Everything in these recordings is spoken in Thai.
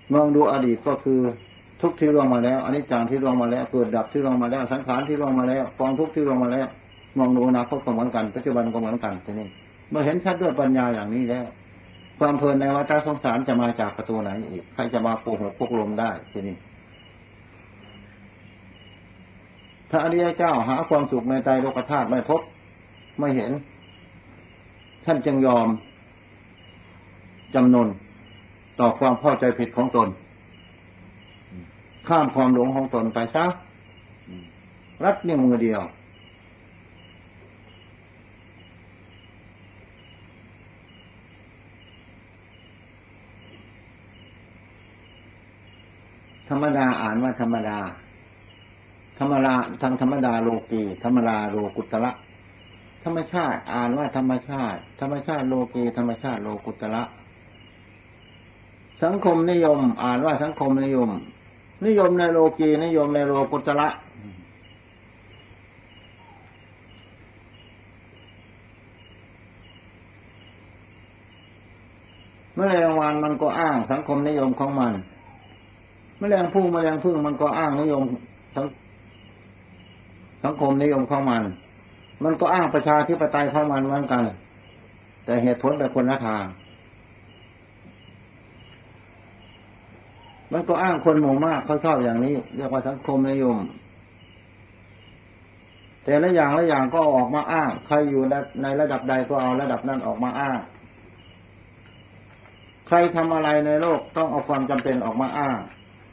มองดูอดีตก็คือทุกข์ที่ล่วงมาแล้วอนิจจังที่ล่วงมาแล้วเกิดดับที่ล่วงมาแล้วสังขารที่ล่วงมาแล้วกองทุกข์ที่ล่วงมาแล้วมองดูอนาคตก็เหมือนกันปัจจุบันก็เหมือนกันทีนี้เมื่อเห็นชัดด้วยปัญญาอย่างนี้แล้วความเพลินในวัฏสงสารจะมาจากประตูไหนอีกใครจะมาโกหกพวกลมได้ทีนี้ถ้าอริยเจ้าหาความสุขในใจโลกธาตุไม่พบไม่เห็นท่านจึงยอมจำนนต่อความเข้าใจผิดของตนข้ามความหลงของตนไปซะรัดนิ้วมือเดียวธรรมดาอ่านว่าธรรมดาธรรมดาทางธรรมดาโลกีธรรมดาโลกุตระธรรมชาติอ่านว่าธรรมชาติธรรมชาติโลกีธรรมชาติโลกุตระสังคมนิยมอ่านว่าสังคมนิยมนิยมในโลกีนิยมในโลกุตระแมลงวันมันก็อ้างสังคมนิยมของมันแมลงผู้แมลงพึ่งมันก็อ้างนิยมสังคมนิยมของมันมันก็อ้างประชาธิปไตยของมันเหมือนกันแต่เหตุผลเป็นคนละทางมันก็อ้างคนหมู่มากเขาชอบอย่างนี้เรียกว่าสังคมนิยมแต่ละอย่างก็ออกมาอ้างใครอยู่ในระดับใดก็เอาระดับนั้นออกมาอ้างใครทำอะไรในโลกต้องเอาความจำเป็นออกมาอ้าง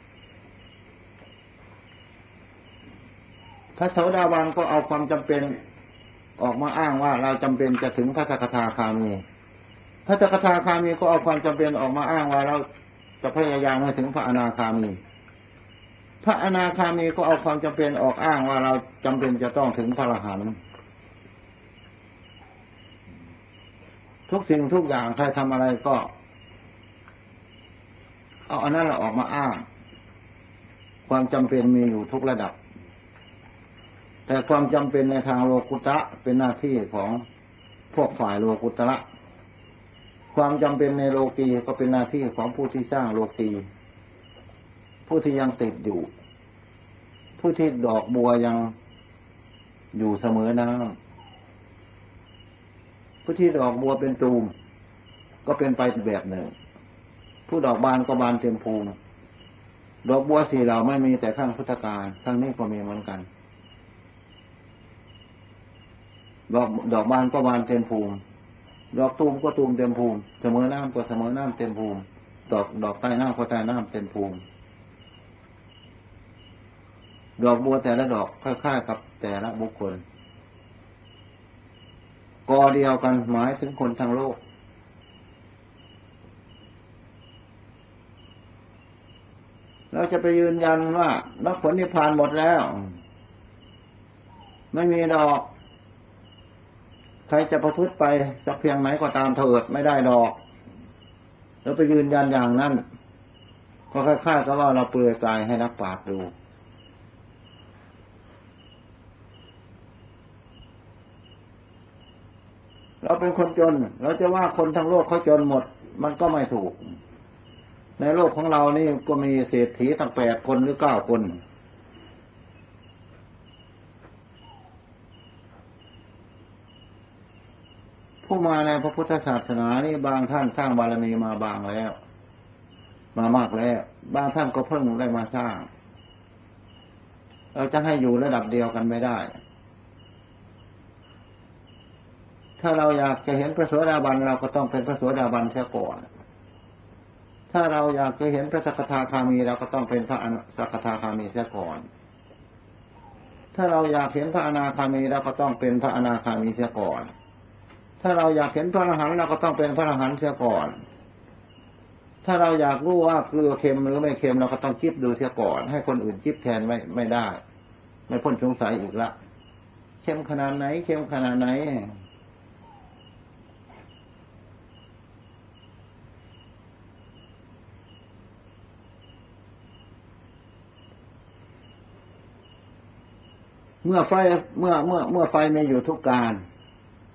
พระโสดาบันก็เอาความจำเป็นออกมาอ้างว่าเราจำเป็นจะถึงพระสกทาคามีพระสกทาคามีก็เอาความจำเป็นออกมาอ้างว่าเราจะพยายามให้ถึงพระอนาคามีพระอนาคามีก็เอาความจำเป็นออกอ้างว่าเราจำเป็นจะต้องถึงพระอรหันต์ทุกสิ่งทุกอย่างใครทำอะไรก็เอาอันนั้นออกมาอ้างความจำเป็นมีอยู่ทุกระดับแต่ความจำเป็นในทางโลกุตระเป็นหน้าที่ของพวกฝ่ายโลกุตระความจำเป็นในโลกีก็เป็นหน้าที่ของผู้ที่สร้างโลกีผู้ที่ยังติดอยู่ผู้ที่ดอกบัวยังอยู่เสมอน้ำผู้ที่ดอกบัวเป็นตูมก็เป็นไปแบบหนึ่งผู้ดอกบานก็บานเต็มภูมิดอกบัวสี่เหล่าไม่มีแต่ข้างพุทธกาลข้างนี้ก็มีเหมือนกันดอกบานก็บานเต็มภูมิดอกตูมก็ตูมเต็มภูมิเสมอน้ำก็เสมอน้ำเต็มภูมิดอกใต้น้ำก็ใต้น้ำเต็มภูมิดอกบัวแต่ละดอกคล้ายๆกับแต่ละบุคคลกอเดียวกันหมายถึงคนทั้งโลกเราจะไปยืนยันว่ามรรคผลนิพพานหมดแล้วไม่มีดอกใครจะประพฤติไปสักเพียงไหนก็ตามเถิดไม่ได้ดอกแล้วไปยืนยันอย่างนั้นก็คล้ายๆกับว่าเราเปลือยกายให้นักปราชญ์ดูเราเป็นคนจนเราจะว่าคนทั้งโลกเขาจนหมดมันก็ไม่ถูกในโลกของเรานี่ก็มีเศรษฐีตั้ง8 คนหรือ9 คนผู้มาในพระพุทธศาสนานี่บางท่านสร้างบารมีมาบางแล้วมามากแล้วบางท่านก็เพิ่งได้มาสร้างเราจะให้อยู่ระดับเดียวกันไม่ได้ถ้าเราอยากจะเห็นพระโสดาบันเราก็ต้องเป็นพระโสดาบันเสียก่อนถ้าเราอยากจะเห็นพระสกทาคามีเราก็ต้องเป็นพระสกทาคามีเสียก่อนถ้าเราอยากเห็นพระอนาคามีเราก็ต้องเป็นพระอนาคามีเสียก่อนถ้าเราอยากเห็นพระอรหันต์เราก็ต้องเป็นพระอรหันต์เสียก่อนถ้าเราอยากรู้ว่าเกลือเค็มหรือไม่เค็มเราก็ต้องคิดดูเสียก่อนให้คนอื่นคิดแทนไม่ได้ไม่พ้นสงสัยอีกละเค็มขนาดไหนเค็มขนาดไหนเมื่อไฟเมื่อไฟมีอยู่ทุกการ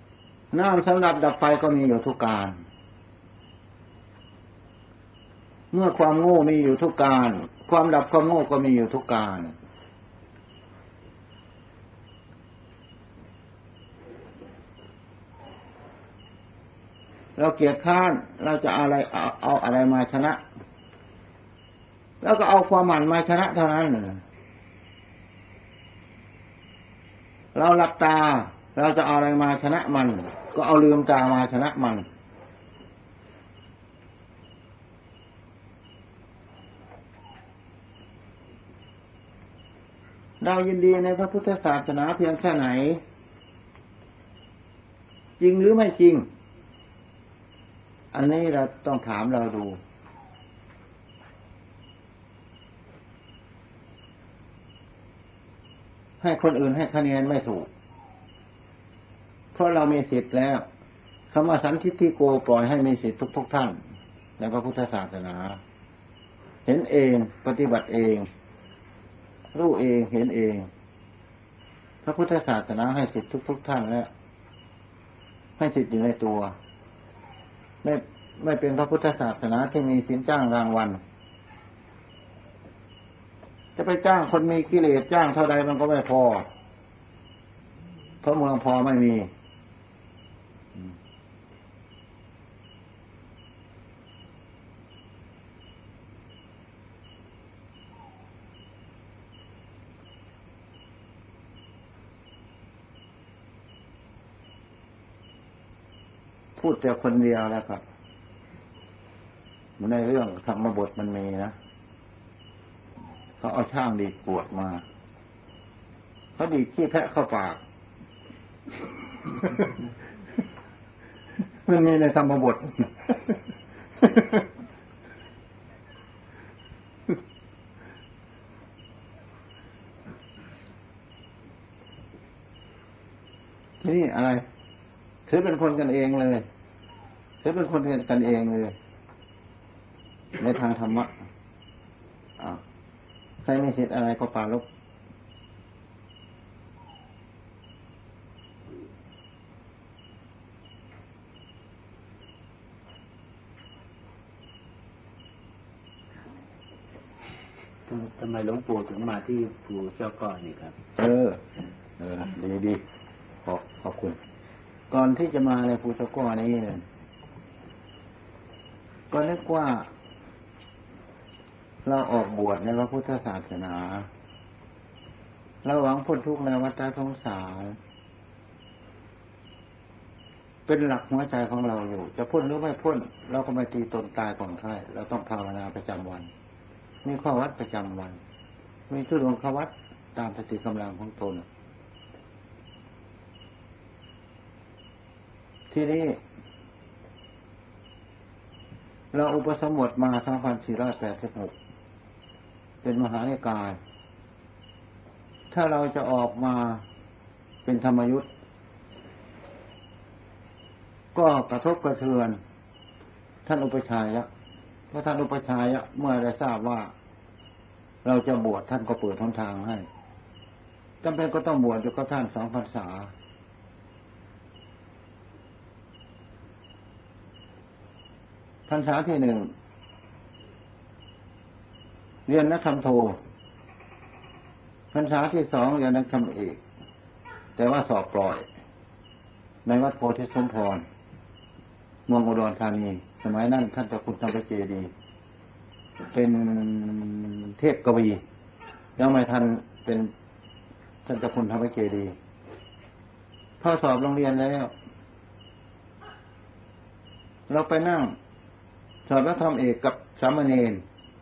น้ำสำหรับดับไฟก็มีอยู่ทุกการเมื่อความโง่มีอยู่ทุกการความดับความโง่ก็มีอยู่ทุกการเราเกียจคร้านเราจะเอาอะไรมาชนะแล้วก็เอาความหมั่นมาชนะเท่านั้นเราหลับตาเราจะเอาอะไรมาชนะมันก็เอาลืมตามาชนะมันเรายินดีในพระพุทธศาสนาเพียงแค่ไหนจริงหรือไม่จริงอันนี้เราต้องถามเราดูให้คนอื่นให้คะแนนไม่ถูกเพราะเรามีสิทธิ์แล้วคำว่าสันทิฏฐิโกปล่อยให้มีสิทธิ์ทุกท่านในพระพุทธศาสนาเห็นเองปฏิบัติเองรู้เองเห็นเองพระพุทธศาสนาให้สิทธิ์ทุกท่านแล้วให้สิทธิ์อยู่ในตัวไม่เป็นพระพุทธศาสนาที่มีสินจ้างรางวัลจะไปจ้างคนมีกิเลสจ้างเท่าใดมันก็ไม่พอเพราะเมืองพอไม่มีพูดแต่คนเดียวแล้วครับในเรื่องธรรมบทมันมีนะเขาเอาช่างดีดกวดมาเขาดีดขี้แพะเข้าปากมันมีในธรรมบทนี่อะไรถือเป็นคนกันเองเลยถือเป็นคนกันเองเลยในทางธรรมะใครไม่เห็นอะไรก็ปราลบทำไมหลวงปู่ถึงมาที่ภูเจ้าก้อนนี่ครับดีขอบคุณก่อนที่จะมาในภูเจ้าก้อนนี้ก็นึกว่าเราออกบวชในพระพุทธศาสนาเราหวังพ้นทุกข์ในวัฏสงสารเป็นหลักหัวใจของเราอยู่จะพ้นหรือไม่พ้นเราก็ไม่ตีตนตายก่อนใครเราต้องภาวนาประจำวันมีข้อวัดประจำวันมีทุดงควัดตามสติกำลังของตนที่นี้เราอุปสมบทมา2486เป็นมหานิกายถ้าเราจะออกมาเป็นธรรมยุทธ์ก็กระทบกระเทือนท่านอุปชัยยะเพราะท่านอุปชัยยะเมื่อได้ทราบว่าเราจะบวชท่านก็เปิดหนทางให้จำเป็นก็ต้องบวชอยู่กับท่าน2 พรรษาพรรษาที่ 1เรียนนักธรรมโทพรรษาที่ 2เรียนนักธรรมเอกแต่ว่าสอบปล่อยในวัดโพธิสมพรเมืองอุดรธานีสมัยนั้นท่านเจ้าคุณธรรมเจดีย์เป็นเทพกวียังไม่ทันเป็นท่านเจ้าคุณธรรมเจดีย์พอสอบโรงเรียนแล้วเราไปนั่งสอบนักธรรมเอกกับสามเณร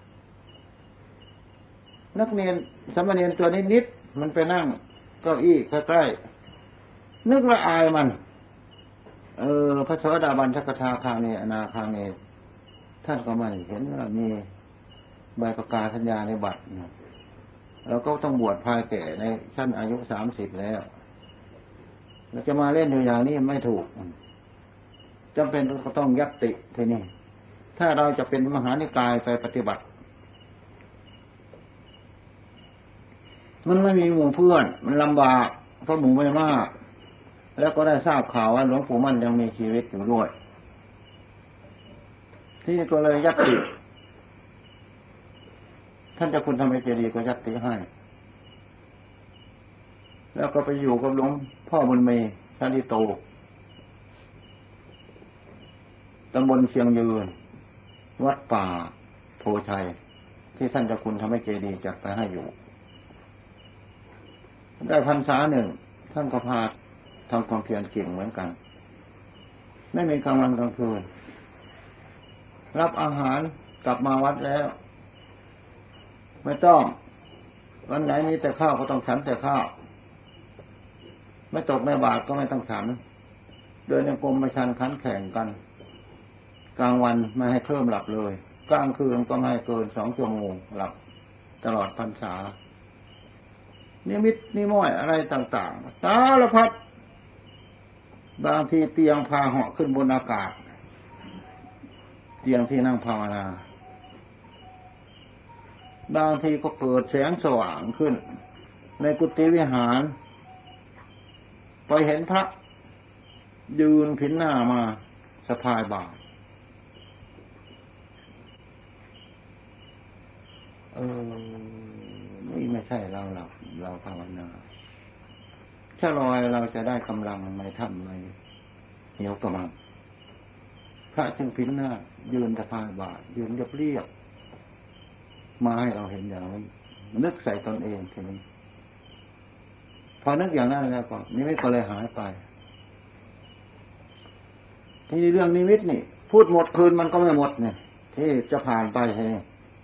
นักเรียนสามเณรตัวนิดๆมันไปนั่งเก้าอี้ใกล้ๆนึกละอายมันพระโสดาบันสกทาคามีอนาคามีท่านก็ไม่เห็นว่ามีใบประกาศสัญญาในบัตรเราก็ต้องบวชภายแก่ในชั้นอายุ30แล้วเราจะมาเล่นอยู่อย่างนี้ไม่ถูกจำเป็นก็ต้องยัตติทีนี้ถ้าเราจะเป็นมหานิกายไปปฏิบัติมันไม่มีหมู่เพื่อนมันลำบากเพราะหมู่ไม่มากแล้วก็ได้ทราบข่าวว่าหลวงปู่มั่นยังมีชีวิตอยู่ด้วยที่ก็เลยยัตติท่านเจ้าคุณทำไมเจดีย์ก็ยัดติให้แล้วก็ไปอยู่กับหลวงพ่อบุญมีชาลิโตตำบลเชียงยืนวัดป่าโพชัยที่ท่านเจ้าคุณทำให้เจดีย์จัดไปให้อยู่ได้พรรษาหนึ่งท่านก็พาทำความเพียรเก่งเหมือนกันไม่มีกลางวันกลางคืนรับอาหารกลับมาวัดแล้วไม่ต้องวันไหนมีแต่ข้าวก็ต้องฉันแต่ข้าวไม่ตกในบาตรก็ไม่ต้องฉันเดินในกรมไม่ชันขันแข่งกันกลางวันไม่ให้เพิ่มหลับเลยกลางคืนก็ไม่ให้เกิน2 ชั่วโมงหลับตลอดพรรษานิมิตนิม้อยอะไรต่างๆสารพัดบางทีเตียงพาเหาะขึ้นบนอากาศเตียงที่นั่งภาวนาบางทีก็เปิดแสงสว่างขึ้นในกุฏิวิหารไปเห็นพระยืนผินหน้ามาสะพายบาตรนี่ไม่ใช่เราหลับเราภาวนาถ้าลอยเราจะได้กำลังไม่ทำไม่เหนียวกำลังพระจึงผินหน้ายืนสะพายบาตรยืนเรียบๆมาให้เราเห็นอย่างนี้นึกใส่ตนเองทีนี้พอนึกอย่างนั้นแล้วก็นิมิตก็เลยหายไปที่เรื่องนิมิตนี่พูดหมดคืนมันก็ไม่หมดเนี่ยที่จะผ่านไปใช่ไหม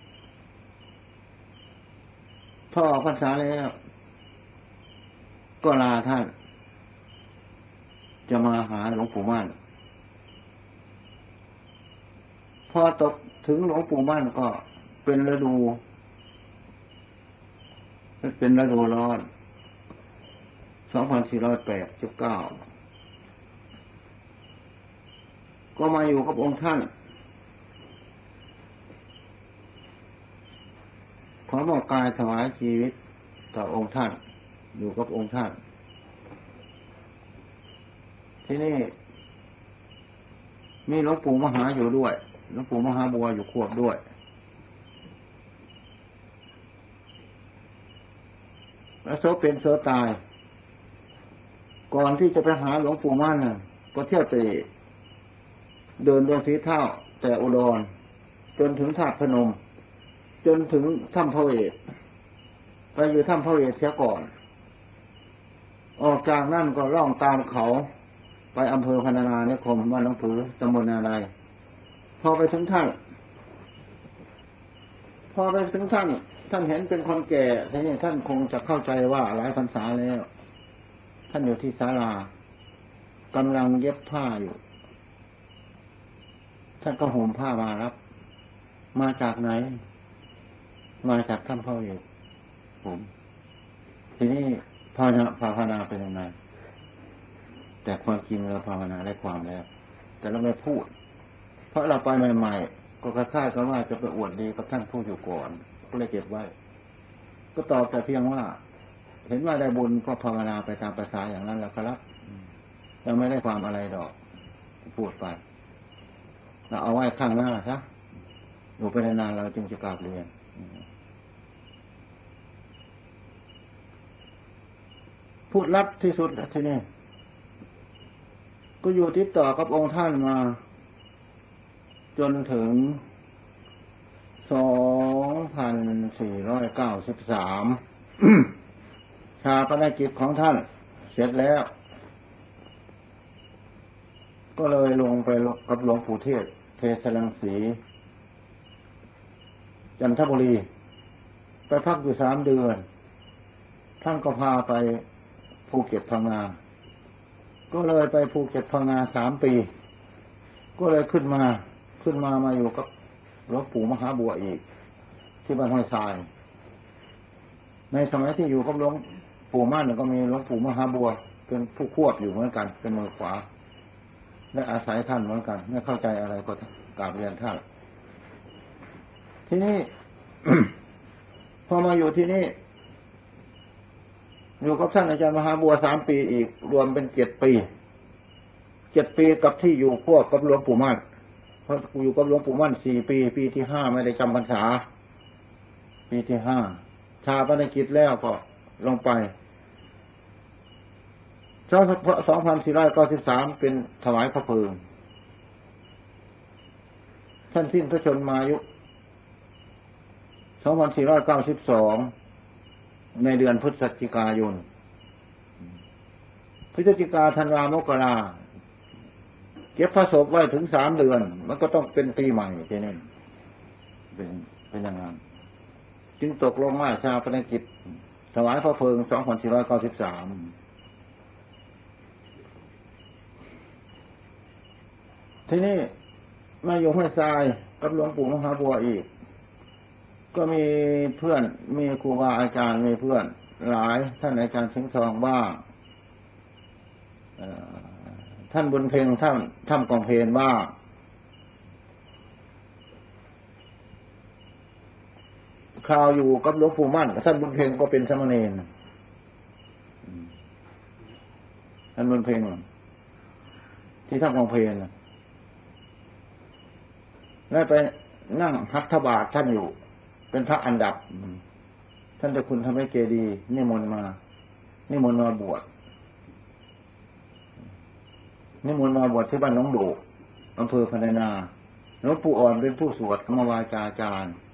พอออกพรรษาแล้วก็ลาท่านจะมาหาหลวงปู่มั่นพอตกถึงหลวงปู่มั่นก็เป็นฤดูร้อน2489ก็มาอยู่กับองค์ท่านขอมอบกายถวายชีวิตต่อองค์ท่านอยู่กับองค์ท่านที่นี่มีหลวงปู่มหาอยู่ด้วยหลวงปู่มหาบัวอยู่ควบด้วยแล้วโสเป็นโสตายก่อนที่จะไปหาหลวงปู่มั่นก็เที่ยวเตะเดินดวงสีเท้าแต่อุดรจนถึงธาตุพนมจนถึงถ้ำพระเวทไปอยู่ถ้ำพระเวทเสียก่อนออกจากนั่นก็ล่องตามเขาไปอำเภอพรรณนานิคมบ้านหนองผือตำบลนาไรพอไปถึงท่านท่านเห็นเป็นคนแก่ทีนี้ท่านคงจะเข้าใจว่าหลายพรรษาแล้วท่านอยู่ที่ศาลากำลังเย็บผ้าอยู่ท่านก็ห่มผ้ามารับมาจากไหนมาจากถ้ำพระเวทผมทีนี้ภาวนาเป็นยังไงแต่ความจริงเราภาวนาได้ความแล้วแต่เราไม่พูดเพราะเราไปใหม่ๆก็คล้ายๆกับว่าจะไปอวดดีกับท่านผู้อยู่ก่อนก็เลยเก็บไว้ก็ตอบแต่เพียงว่าเห็นว่าได้บุญก็ภาวนาไปตามภาษาอย่างนั้นแหละครับเราไม่ได้ความอะไรดอกพูดไปเราเอาไว้ข้างหน้าซะอยู่ไปนานๆเราจึงจะกราบเรียนพูดลับที่สุดทีนี้ก็อยู่ติดต่อกับองค์ท่านมาจนถึง2493 ชาปนกิจของท่านเสร็จแล้วก็เลยลงไปกับหลวงปู่เทศเทศรังสีจันทบุรีไปพักอยู่3 เดือนท่านก็พาไปภูเก็ตพังงาก็เลยไปภูเก็ตพังงา3 ปีก็เลยขึ้นมาอยู่กับหลวงปู่มหาบัวอีกที่บ้านห้วยทรายในสมัยที่อยู่กับหลวงปู่มั่นก็มีหลวงปู่มหาบัวเป็นผู้ควบอยู่เหมือนกันเป็นมือขวาและอาศัยท่านเหมือนกันไม่เข้าใจอะไรก็กราบเรียนท่านที่นี่ พอมาอยู่ที่นี่อยู่กับท่านอาจารย์มหาบัว3 ปีอีกรวมเป็น7 ปีกับที่อยู่ควบกับหลวงปู่มั่นเพราะอยู่กับหลวงปู่มั่น4 ปีปีที่5ไม่ได้จำพรรษาปีที่ห้าชาปนกิจแล้วก็ลงไป2493เป็นถวายพระเพลิงท่านสิ้นพระชนมายุ2492ในเดือนพฤศจิกายนพฤศจิกาธันวามกราเก็บพระศพไว้ถึง3 เดือนมันก็ต้องเป็นปีใหม่ทีนี้เป็นอย่างนั้นจึงตกลงว่าชาปนกิจถวายพระเพลิง2493ทีนี้มาอยู่ห้วยทรายกับหลวงปู่มหาบัวอีกก็มีเพื่อนมีครูบาอาจารย์มีเพื่อนหลายท่านอาจารย์สิงห์ทองบ้างท่านบุญเพ็งท่านถ้ำกองเพลบ้างคราวอยู่กับหลวงปู่มั่นท่านบุญเพ็งก็เป็นสมณเณรท่านบุญเพ็งที่ถ้ำกองเพลแล้วไปนั่งหัตถบาทท่านอยู่เป็นพระอันดับท่านเจ้าคุณทำให้เจดีย์นิมนต์มาบวชที่บ้านน้องโดกอำเภอพนานาหลวงปู่อ่อนเป็นผู้สวดธรรมวาจาจารย์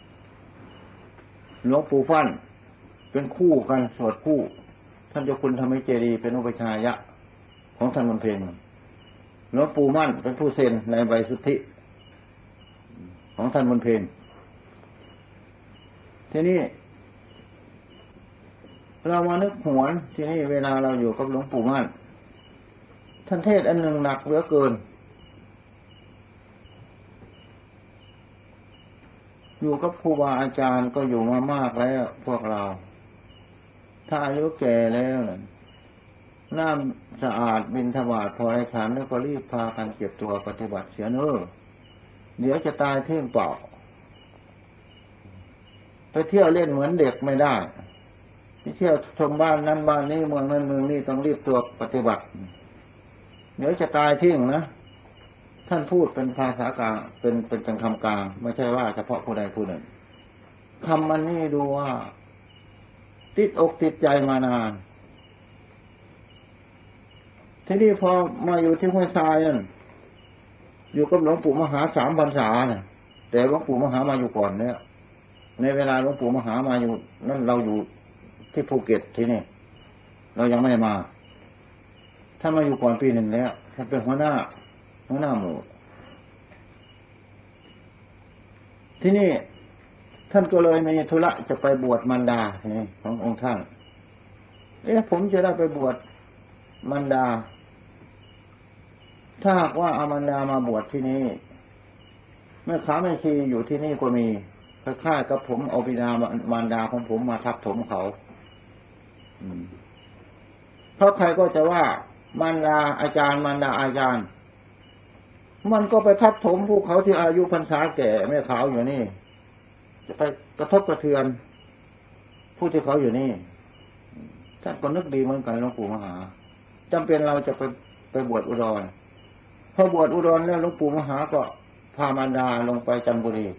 หลวงปู่ฟั่นเป็นคู่กันสวดคู่ท่านเจ้าคุณทำให้เจดีย์เป็นอุปชายะของท่านบุญเพ็งหลวงปู่มั่นเป็นผู้เซ็นในใบสุทธิของท่านบุญเพ็งทีนี้เรามานึกหวนทีนี้เวลาเราอยู่กับหลวงปู่มั่นท่านเทศอันหนึ่งหนักเหลือเกินอยู่กับครูบาอาจารย์ก็อยู่มามากแล้วพวกเราถ้าอายุแก่แล้วน้ำสะอาดบิณฑบาตพอให้ฉันแล้วก็รีบพากันเก็บตัวปฏิบัติเสียเนอะเดี๋ยวจะตายเท่งเปล่าไปเที่ยวเล่นเหมือนเด็กไม่ได้ที่เที่ยวชมบ้านนั้นบ้านนี้เมืองนั้นเมืองนี้ต้องรีบตัวปฏิบัติเดี๋ยวจะตายทิ้งนะท่านพูดเป็นภาษากลางเป็นคำกลางไม่ใช่ว่าเฉพาะผู้ใดผู้หนึ่งคำมันนี่ดูว่าติดอกติดใจมานานทีนี้พอมาอยู่ที่ห้วยทรายนั่นอยู่กับหลวงปู่มหา3 พรรษาเนี่ยแต่หลวงปู่มหามาอยู่ก่อนเนี่ยในเวลาหลวงปู่มหามาอยู่นั่นเราอยู่ที่ภูเก็ตที่นี่เรายังไม่ได้มาท่านมาอยู่ก่อนปี 1แล้วท่านเป็นหัวหน้าหมู่ที่นี่ท่านก็เลยมีธุระจะไปบวชมารดาขององค์ท่านผมจะได้ไปบวชมารดาถ้าหากว่าเอามารดามาบวชที่นี่แม่ค้าแม่ชีอยู่ที่นี่ก็มีคล้ายๆกับผมเอาบิดามารดาของผมมาทับถมเขาเพราะใครก็จะว่ามารดาอาจารย์มารดาอาจารย์มันก็ไปทับถมพวกเขาที่อายุพรรษาแก่แม่ขาวอยู่นี่จะไปกระทบกระเทือนผู้ที่เขาอยู่นี่ท่านก็นึกดีเหมือนกันหลวงปู่มหาจำเป็นเราจะไปบวชอุดรพอบวชอุดรแล้วหลวงปู่มหาก็พามารดาลงไปจันทบุรี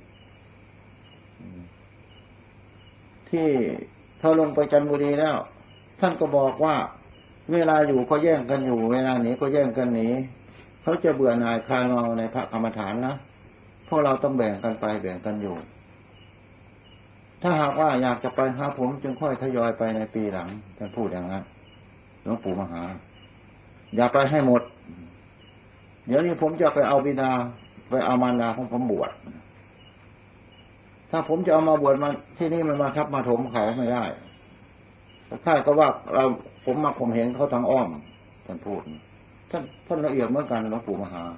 ที่พอลงไปจันทบุรีแล้วท่านก็บอกว่าเวลาอยู่ก็แย่งกันอยู่เวลาหนีก็แย่งกันหนีเขาจะเบื่อหน่ายคลายเมาในพระกรรมฐานนะพวกเราต้องแบ่งกันไปแบ่งกันอยู่ถ้าหากว่าอยากจะไปหาผมจึงค่อยทยอยไปในปีหลังท่านพูดอย่างนั้นหลวงปู่มหาอย่าไปให้หมดเดี๋ยวนี้ผมจะไปเอาบิดาไปเอามารดาของผมบวชถ้าผมจะเอามาบวชมาที่นี่มันมาทับมาถมเขาไม่ได้ถ้าก็ว่าผมมาผมเห็นเขาทางอ้อมท่านพูดท่านละเอียดเหมือนกันหลวงปู่มหา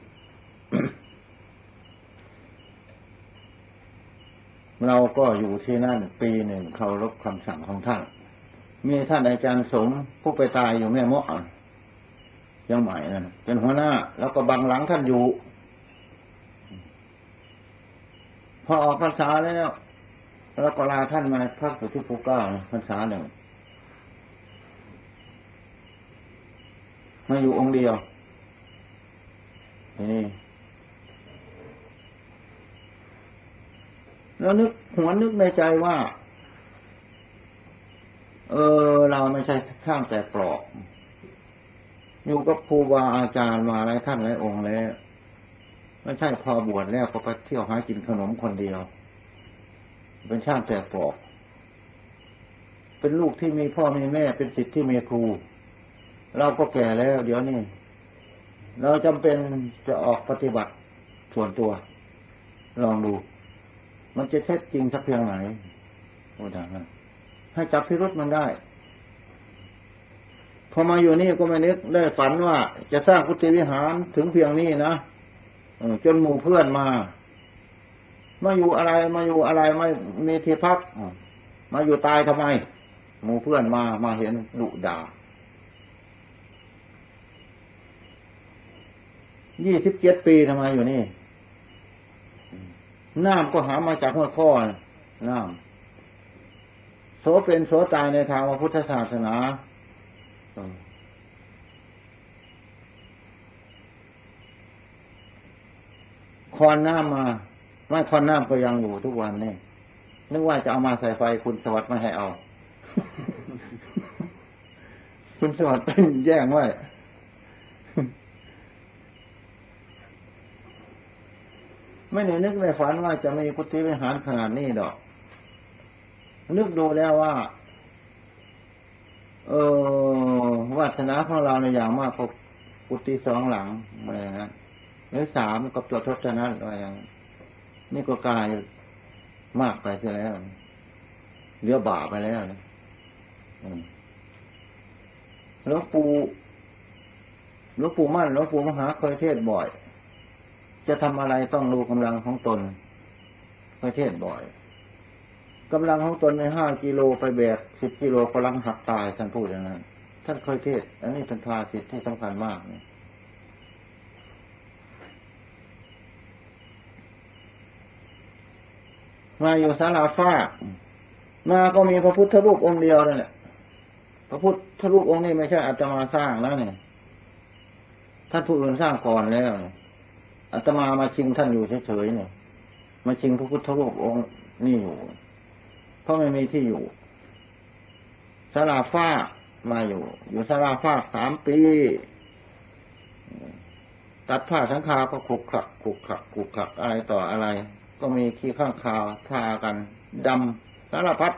เราก็อยู่ที่นั่นปี 1เคารพคำสั่งของท่านมีท่านอาจารย์สมผู้ไปตายอยู่แม่เมาะยังใหม่นั่นเป็นหัวหน้าแล้วก็บังหลังท่านอยู่พอออกพรรษาแล้วก็ลาท่านมาพักอยู่ที่ภูเก้าพรรษา 1มาอยู่องค์เดียวนี่แล้วนึกหัวนึกในใจว่าเราไม่ใช่ช่างแต่ปลอกอยู่กับครูบาอาจารย์มาหลายท่านหลายองค์แล้วไม่ใช่พอบวชแล้วก็ไปเที่ยวหากินขนมคนเดียวเป็นช่างแต่ปลอกเป็นลูกที่มีพ่อมีแม่เป็นศิษย์ที่มีครูเราก็แก่แล้วเดี๋ยวนี้เราจำเป็นจะออกปฏิบัติส่วนตัวลองดูมันจะเท็จจริงสักเพียงไหนโอ้ดังนั้นให้จับพิรุธมันได้พอมาอยู่นี่ก็ไม่นึกได้ฝันว่าจะสร้างกุฏิวิหารถึงเพียงนี้นะจนหมู่เพื่อนมาอยู่อะไรไม่มีที่พักมาอยู่ตายทำไมหมู่เพื่อนมาเห็นดุด่า27 ปีทำไมอยู่นี่น้ำก็หามาจากหัวข้อน้ำโสเป็นโสตายในทางพระพุทธศาสนาคอนน้ำมาไม่คอนน้ำก็ยังอยู่ทุกวันนี่นึกว่าจะเอามาใส่ไฟคุณสวัสดิ์ไม่ให้เอา คุณสวัสดิ์เป็นแย่งไว้ไม่ได้นึกในฝันว่าจะมีกุฏิวิหารขนาดนี้ดอกนึกดูแล้วว่าวาสนาของเราในอย่างมากก็กุฏิ2 หลังอะไรอย่างนั้นหรือ3กับตัวทศนัตอะไรอย่างนั้นนี่ก็กลายมากไปเสียแล้วเหลือบาปไปแล้วหลวงปู่มั่นหลวงปู่มหาเคยเทศบ่อยจะทำอะไรต้องดูกำลังของตนเคยเทศบ่อยกำลังของตนใน5 กิโลไปแบก10 กิโลกำลังหักตายท่านพูดอย่างนั้นท่านเคยเทศอันนี้เป็นภาษิตที่สำคัญมากเนี่ยมาอยู่ศาลาฟ้ามาก็มีพระพุทธรูปองค์เดียวนั่นแหละพระพุทธรูปองค์นี้ไม่ใช่อาตมาสร้างแล้วเนี่ยท่านผู้อื่นสร้างก่อนแล้วอาตมาชิงท่านอยู่เฉยๆเนี่ยมาชิงพระพุทธรูปองค์นี่อยู่เพราะไม่มีที่อยู่ศาลาฟ้ามาอยู่ศาลาฟ้า3 ปีตัดผ้าสังฆาก็ขลุกขลักอะไรต่ออะไรก็มีขี้ข้างคาวทากันดำสารพัด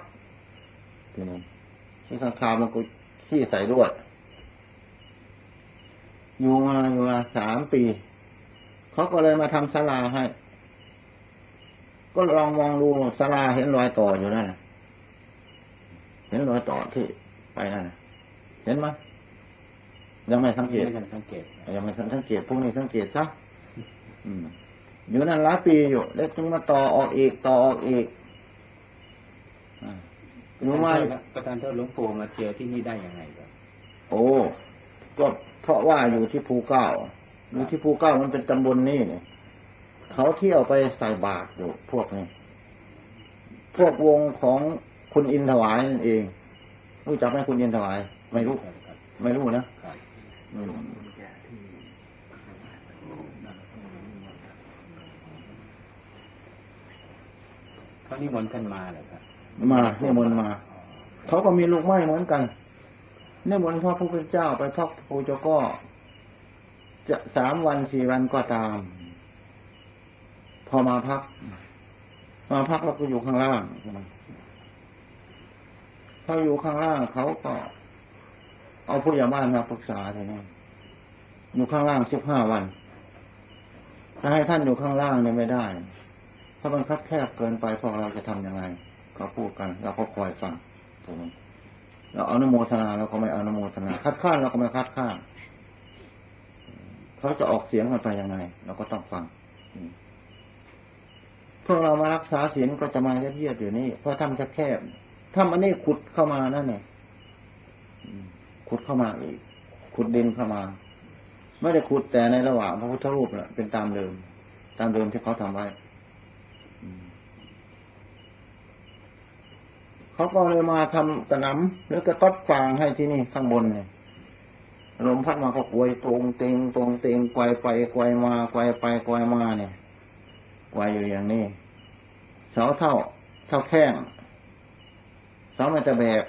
ขี้ข้างคาวมันก็ขี้ใส่ด้วยอยู่มา3 ปีเขาก็เลยมาทำศาลาให้ก็ลองมองดูศาลาเห็นรอยต่ออยู่นั่นเห็นรอยต่อที่ไปนั่นเห็นไหมยังไม่สังเกตยังไม่สังเกตพวกนี้สังเกตซะอยู่นั่นหลายปีอยู่แล้วจึงมาต่อออกอีกรู้ไหมประธานโทษหลวงปู่มาเจอที่นี่ได้ยังไงครับโอ้ก็เพราะว่าอยู่ที่ภูเก้ามันเป็นตำบลนี่เนี่ยเขาเที่ยวไปใส่บาตรอยู่พวกนี้พวกวงของคุณอินถวายนั่นเองรู้จักไหมคุณอินถวายไม่รู้นะเขานิมนต์ท่านมาเหรอครับนิมนต์มาเขาก็มีลูกไม้เหมือนกันนิมนต์พระพุทธเจ้าไปพักภูเจ้าก็จะ3 วัน 4 วันก็ตามพอมาพักเราก็อยู่ข้างล่างเขาอยู่ข้างล่างเขาก็เอาผู้ใหญ่บ้านมาปรึกษาทีนี้อยู่ข้างล่าง15 วันถ้าให้ท่านอยู่ข้างล่างเนี่ยไม่ได้เพราะมันคับแคบเกินไปพวกเราจะทำยังไงเขาพูดกันเราก็คอยฟังเราอนุโมทนาเราก็ไม่อนุโมทนาคัดค้านเราก็ไม่คัดค้านเขาจะออกเสียงกันไปยังไงเราก็ต้องฟังพวกเรามารักษาศีลก็จะมาเยียดอยู่นี่เพราะทำจะแคบถ้าอันนี้ขุดเข้ามานั่นเนี่ยขุดเข้ามาอีกขุดดินเข้ามาไม่ได้ขุดแต่ในระหว่างพระพุทธรูปน่ะเป็นตามเดิมที่เขาทำไว้เขาก็เลยมาทำกระหน่ำแล้วก็ต๊อบฟางให้ที่นี่ข้างบนเนี่ยลมพัดมาก็กวยตรงเต็งไกวไปไกวมาไกวไปไกวมาเนี่ยไกวอยู่อย่างนี้เสาเท่าท่าแข้ง2 เมตรแบก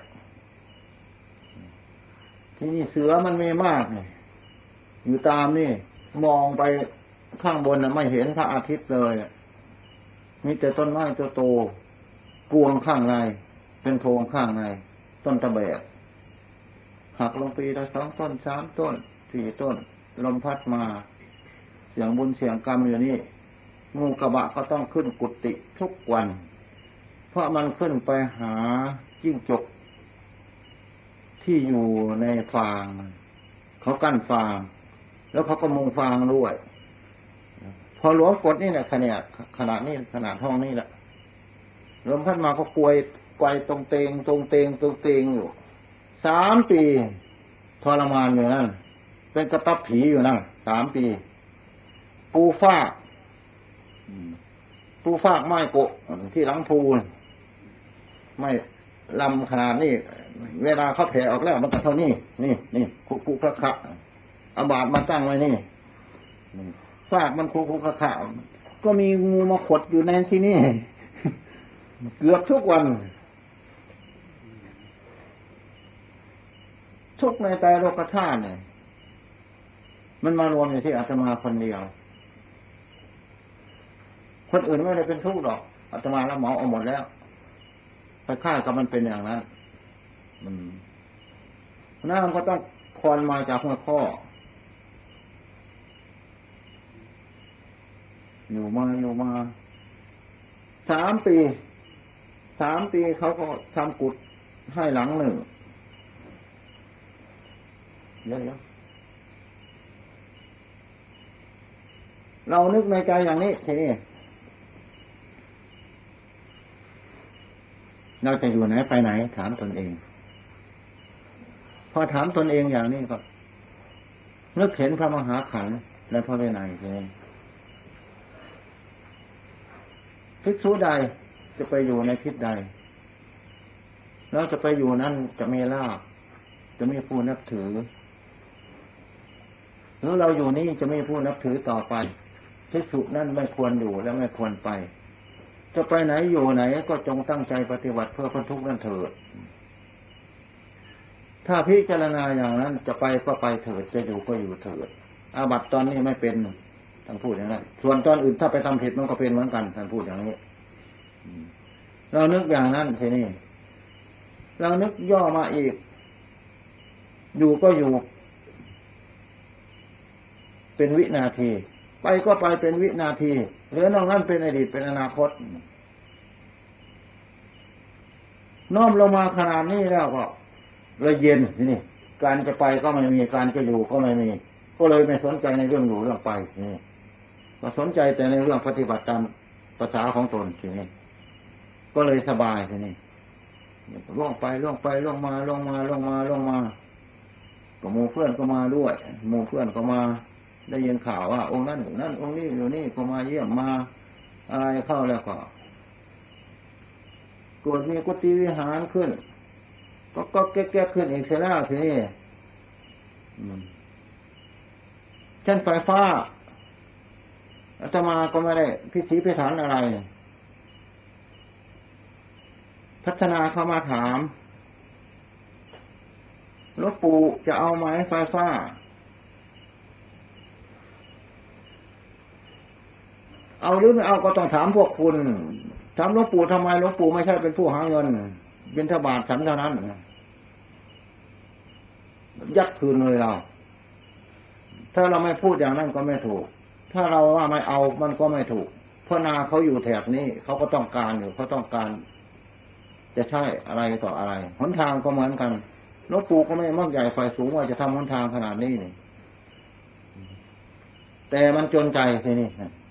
ที่นี่เสือมันมีมากเลยอยู่ตามนี่มองไปข้างบนไม่เห็นพระอาทิตย์เลยมีแต่ต้นไม้โตๆกวงข้างในเป็นโพรงข้างในต้นตะแบกหักลงปีละ2 ต้น 3 ต้น 4 ต้นลมพัดมาเสียงบุญเสียงกรรมอยู่นี่งูกระบะก็ต้องขึ้นกุฏิทุกวันเพราะมันขึ้นไปหาจิ้งจกที่อยู่ในฟางเขากั้นฟางแล้วเขาก็มุงฟางด้วยพอหลวงกดนี่แหละขนาดนี้ขนาดห้องนี่แหละลมพัดมาก็กวยตรงเตงอยู่3 ปีทรมานอยู่นั่นเป็นกระต๊อบผีอยู่นั่น3 ปีปูฟากไม้โกะที่หลังภูไม่ลำขนาดนี้เวลาเขาแผ่ออกแล้วมันก็เท่านี้นี่คุกคะเอาบาดมาตั้งไว้นี่ฟากมันคุกคะก็มีงูมาขดอยู่ในที่นี่เกือบทุกวันทุกในใจโลกธาตุเนี่ยมันมารวมอยู่ที่อาตมาคนเดียวคนอื่นไม่ได้เป็นทุกข์หรอกอาตมาแล้วหมอเอาหมดแล้วไปฆ่ากับมันเป็นอย่างนั้นน้ำก็ต้องคลอนมาจากหัวข้ออยู่มา3 ปีเขาก็ทำกุฏให้หลังหนึ่งเยอะเรานึกในใจอย่างนี้ทีนี้เราจะอยู่ไหนไปไหนถามตนเองพอถามตนเองอย่างนี้ก็นึกเห็นพระมหาขันธ์และพระวินัยทีนี้ภิกษุใดจะไปอยู่ในทิศใดเราจะไปอยู่นั้นจะมีลาภจะมีผู้นับถือหรือเราอยู่นี่จะมีผู้นับถือต่อไปภิกษุนั้นไม่ควรอยู่และไม่ควรไปจะไปไหนอยู่ไหนก็จงตั้งใจปฏิบัติเพื่อพ้นทุกข์นั่นเถิดถ้าพิจารณาอย่างนั้นจะไปก็ไปเถิดจะอยู่ก็อยู่เถิดอาบัติตอนนี้ไม่เป็นท่านพูดอย่างนั้นส่วนตอนอื่นถ้าไปทำผิดมันก็เป็นเหมือนกันท่านพูดอย่างนี้เรานึกอย่างนั้นทีนี้เรานึกย่อมาอีกอยู่ก็อยู่เป็นวินาทีไปก็ไปเป็นวินาทีเหลือนอกนั้นเป็นอดีตเป็นอนาคตน้อมลงมาขนาดนี้แล้วก็เลยเย็นนี่การจะไปก็ไม่มีการจะอยู่ก็ไม่มีก็เลยไม่สนใจในเรื่องอยู่เรื่องไปนี่ก็สนใจแต่ในเรื่องปฏิบัติตามภาษาของตนทีนี้ก็เลยสบายทีนี้ล่วงไปล่วงมาก็หมู่เพื่อนก็มาด้วยหมู่เพื่อนก็มาได้ยินข่าวว่าองค์นั้นองค์นี้อยู่นี่ก็มาเยี่ยมมาอะไรเข้าแล้วก็เกิดมีกุฏิวิหารขึ้นก็แก้ขึ้นอีกเสียแล้วทีนี้เช่นไฟฟ้าอาตมาก็ไม่ได้พิถีพิถันอะไรพัฒนาเข้ามาถามหลวงปู่จะเอาไหมไฟฟ้าเอาหรือไม่เอาก็ต้องถามพวกคุณถามหลวงปู่ทำไมหลวงปู่ไม่ใช่เป็นผู้หาเงินบิณฑบาตฉันเท่านั้นยัดคืนเลยเราถ้าเราไม่พูดอย่างนั้นก็ไม่ถูกถ้าเราว่าไม่เอามันก็ไม่ถูกเพราะนาเขาอยู่แถบนี้เขาก็ต้องการอยู่เขาต้องการจะใช่อะไรต่ออะไรหนทางก็เหมือนกันหลวงปู่ก็ไม่มักใหญ่ไฟสูงว่าจะทำหนทางขนาดนี้นี่แต่มันจนใจทีนี้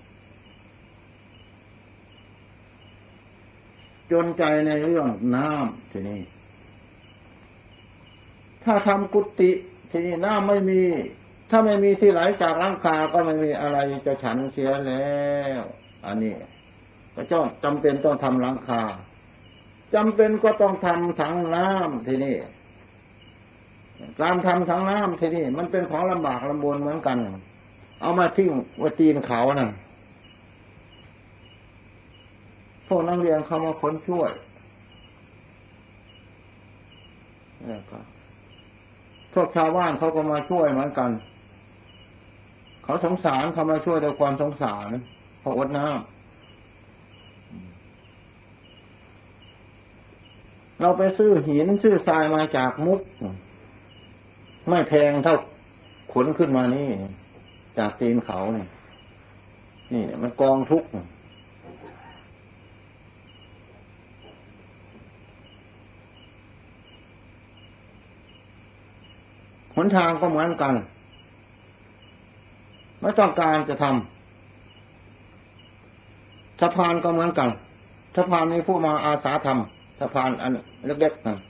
จนใจในเรื่องน้ำทีนี้ถ้าทำกุฏิทีนี้น้ำไม่มีถ้าไม่มีที่ไหลจากหลังคาก็ไม่มีอะไรจะฉันเสียแล้วอันนี้ก็จำเป็นต้องทำหลังคาจำเป็นก็ต้องทำถังน้ำทีนี้การทำถังน้ำทีนี้มันเป็นของลำบากลำบนเหมือนกันเอามาทิ้งไว้ตีนเขาน่ะพอวกนักเรียนเขามาค้นช่วยนี่ก็พวกชาวบ้านเขาก็มาช่วยเหมือนกันเขาสงสารเขามาช่วยด้วยความสงสารเพราะอดน้ำเราไปซื้อหินซื้อทรายมาจากมุกไม่แพงเท่าขนขึ้นมานี่จากตีนเขานี่มันกองทุกข์หนทางก็เหมือนกันไม่ต้องการจะทำสะพานก็เหมือนกันสะพานมีผู้มาอาสาทำสะพานอันเล็กๆนั่น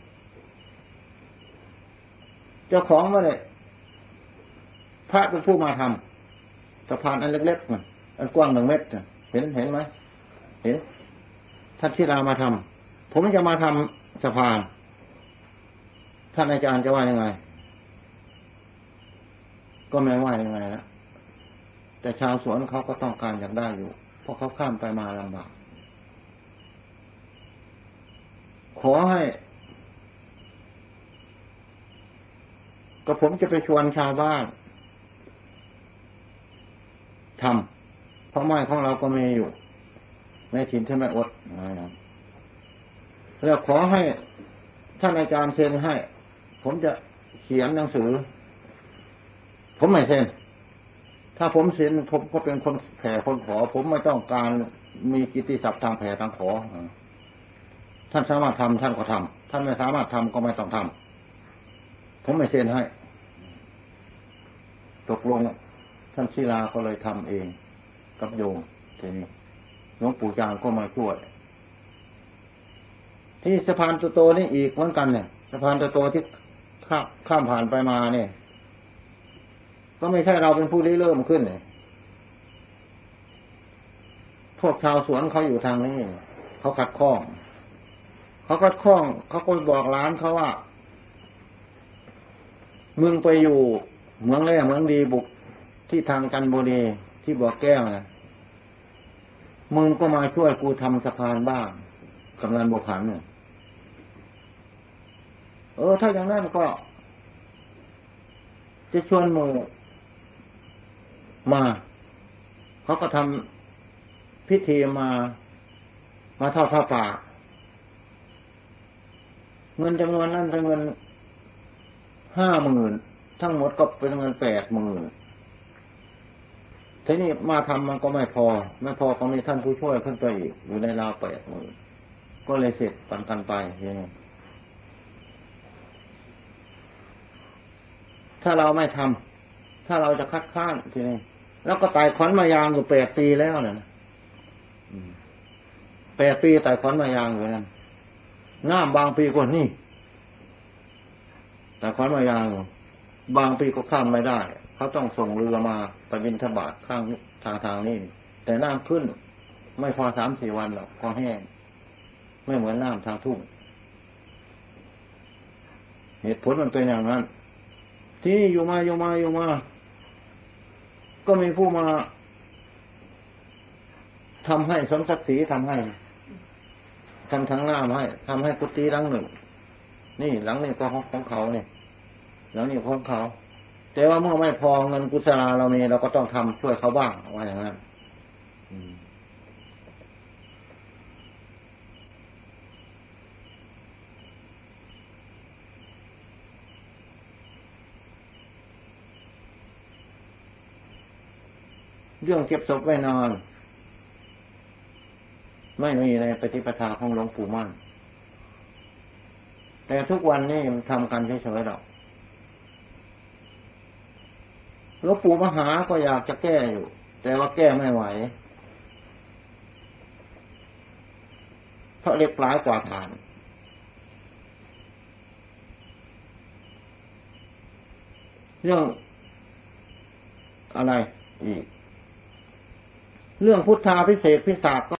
เจ้าของไม่ได้พระเป็นผู้มาทำสะพานอันเล็กๆนั่นอันกว้าง1 เมตรเห็นไหมเห็นท่านศิลามาทำผมจะมาทำสะพานท่านอาจารย์จะว่ายังไงก็ไม่ว่ายังไงนะแต่ชาวสวนเขาก็ต้องการอยากได้อยู่เพราะเขาข้ามไปมาลำบากขอให้ก็ผมจะไปชวนชาวบ้านทำเพราะไม้ของเราก็มีอยู่ในถิ่นที่ไม่อดแล้วขอให้ท่านอาจารย์เซ็นให้ผมจะเขียนหนังสือผมไม่เซ็นถ้าผมเซ็นผมก็เป็นคนแผ่คนขอผมไม่ต้องการมีกิตติศัพท์ทางแผ่ทางขอท่านสามารถทำท่านก็ทำท่านไม่สามารถทำก็ไม่ต้องทำผมไม่เซ็นให้ตกลงท่านศิลาก็เลยทำเองกับโยมทีนี้หลวงปู่จางก็มาช่วยที่สะพานโตๆนี่อีกเหมือนกันเนี่ยสะพานโตๆที่ข้ามผ่านไปมาเนี่ยก็ไม่ใช่เราเป็นผู้ริเริ่มขึ้นเนี่ยพวกชาวสวนเขาอยู่ทางนี้เขาขัดข้องเขาก็บอกร้านเขาว่ามึงไปอยู่เมืองแร่เมืองดีบุกที่ทางจันทบุรีที่บ่อแก้วนะมึงก็มาช่วยกูทำสะพานบ้างกำนันบัวผันเนี่ยถ้าอย่างนั้นก็จะชวนหมู่มาเขาก็ทำพิธีมาทอดผ้าป่าเงินจำนวนนั้นเป็นเงิน50,000ทั้งหมดก็เป็นเงิน80,000ทีนี้มาทำมันก็ไม่พอก็มีท่านผู้ช่วยขึ้นไปอีกอยู่ในราว80,000ก็เลยเสร็จปันกันไปอย่างนี้ถ้าเราไม่ทำถ้าเราจะคัดค้านทีนี้แล้วก็ไต่ขอนมายางอยู่8 ปีแล้วเนี่ย8 ปีไต่ขอนมายางอยู่นั่นน้ำบางปีก็นี่แต่ขอนมายางบางปีก็ข้ามไม่ได้เขาต้องส่งเรือมาไปบิณฑบาตข้างทางนี้แต่น้ำขึ้นไม่พอ3-4 วันหรอกก็แห้งไม่เหมือนน้ำทางทุ่งเหตุผลมันเป็นอย่างนั้นที่อยู่มาก็มีผู้มาทำให้สมศักดิ์ศรีทำให้ทำทั้งน้ำให้ทำให้กุฏิหลัง 1นี่หลังนี้ก็ของเขาเนี่ยหลังนี้ของเขาแต่ว่าเมื่อไม่พอเงินกุศลาเรามีเราก็ต้องทำช่วยเขาบ้างว่าอย่างนั้นเรื่องเก็บศพไว้นอนไม่มีในปฏิปทาของหลวงปู่มั่นแต่ทุกวันนี้มันทำกันเฉยๆหรอกหลวงปู่มหาก็อยากจะแก้อยู่แต่ว่าแก้ไม่ไหวเพราะเหล็กหลายกว่าฐานเรื่องอะไรอีกเรื่องพุทธาภิเษกภิสาก